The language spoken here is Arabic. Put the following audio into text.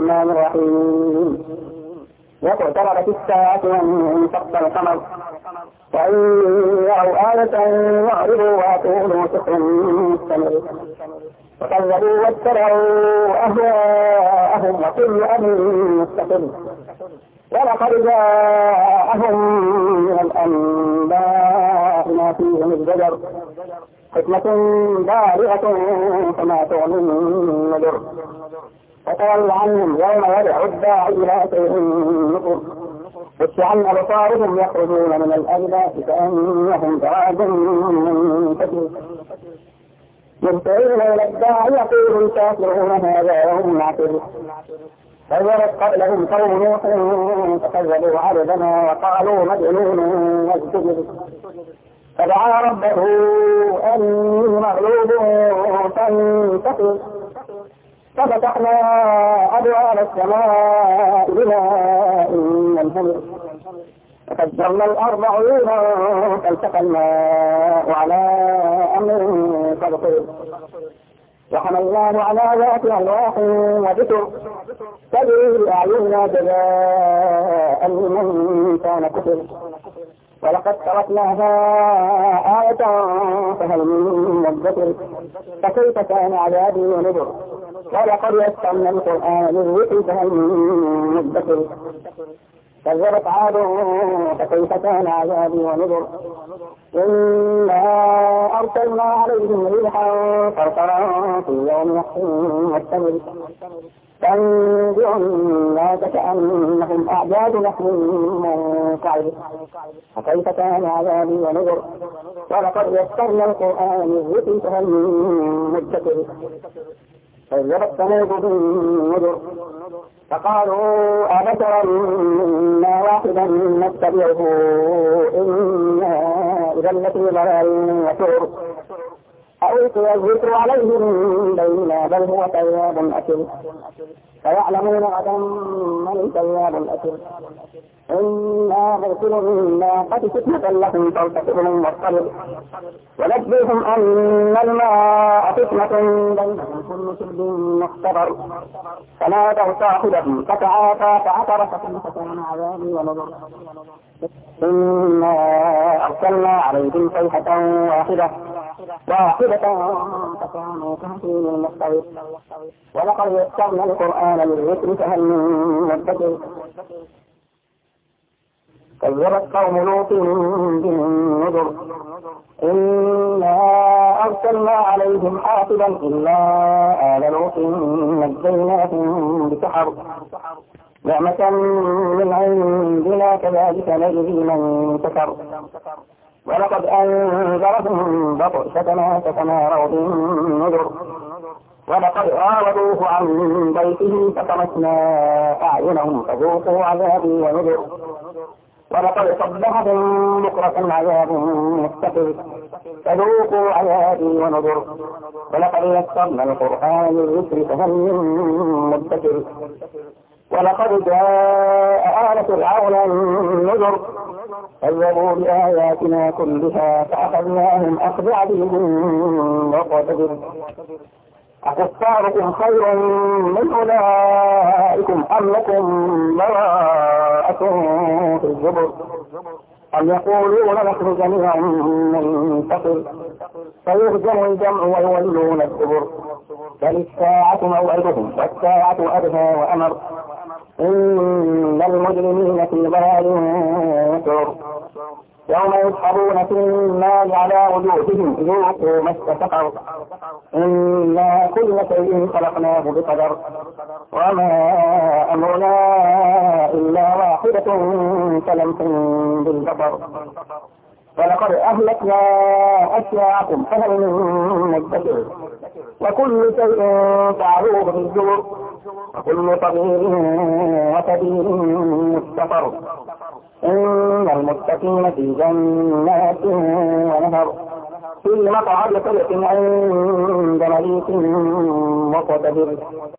الرحمن الرحيم. واقتربت الساعة وانشق القمر وإن يروا آية يعرضوا ويقولوا سحر مستمر وكذبوا واتبعوا أهواءهم وكل أمر مستقر ولقد جاءهم من الأنباء ما فيه مزدجر حكمة بالغة فما تغني النذر فتول عنهم يوم يدعو الداعي إلى شيء نكر خش عن أبصارهم يخرجون من الأجداث كأنهم جراد منتشر مهطعين إلى الداعي يقول الكافرون هذا يوم عسر كذبت قبلهم قوم نوح فكذبوا عبدنا وقالوا مجنون يزدجر فدعا ربه أني مغلوب فانتصر ففتحنا أبواب السماء بماء منهمر ففجرنا الأرض عيونا فالتقى الماء على أمر قد قدر وحملناه على ذات ألواح وذكر تجري بأعيننا جزاء لمن كان كفر ولقد تركناها آية فهل من مدكر فكيف كان عذابي ونذر ولقد يسرنا القرآن للذكر فهل من مدكر كذبت عاد فكيف كان عذابي ونذر إنا أرسلنا عليهم ريحا صرصرا في يوم نحس مستمر تنزع الناس كأنهم أعجاز نخل منقعر فكيف كان عذابي ونذر ولقد يسرنا القرآن للذكر فهل من مدكر كذبت ثمود بالنذر فقالوا أبشرا منا واحدا نتبعه إنا إذا لفي ضلال وسعر ألقي الذكر عليه من بيننا بل هو كذاب أشر فيعلمون غدا من كذاب أشر إنا نرسل الناقة فتنة لكم فارتقبهم واصطبروا ونبئهم أن الماء فتنة بينهم كل شرب مختبر فنادوا صاحبهم فتعاطى فعقر فكيف كان عذابي ونذر إنا أرسلنا عليهم صيحة واحدة فكانوا كهشيم المستوي ولقد يسرنا القرآن للذكر فهل من مدكر كذبت قوم لوط بالنذر إنا أرسلنا عليهم حافظا إلا آل لوط نجيناهم بسحر نعمة من عندنا كذلك نجزي من كفر ولقد أنذرهم بطشتنا فتماروا بالنذر ولقد راودوه عن بيته فطمسنا أعينهم فذوقوا عذابي ونذر ولقد صبحهم بكرة عذاب مستقر فذوقوا عذابي ونذر ولقد يسرنا القرآن للذكر فهل من مدكر ولقد جاء آل فرعون النذر كذبوا بآياتنا كلها فأخذناهم أخذ عزيز مقتدر أكفاركم خير من أولئكم أم لكم براءة في الزبر أم يقولون نحن جميع منتصر فيهزم الجمع ويولون الدبر بل الساعة موعدهم والساعة أدهى وأمر إن المجرمين في ضلال وسعر يوم يسحبون في النار على وجوههم ذوقوا مس سقر إنا كل شيء خلقناه بقدر وما أمرنا إلا واحدة كلمح بالبصر ولقد أهلكنا أشياعكم فهل من مدكر وكل شيء فعلوه بالزبر وكل صغير وكبير مستقر إن المتقين في جنات ونهر في مقعد صدق عند مليك مقتدر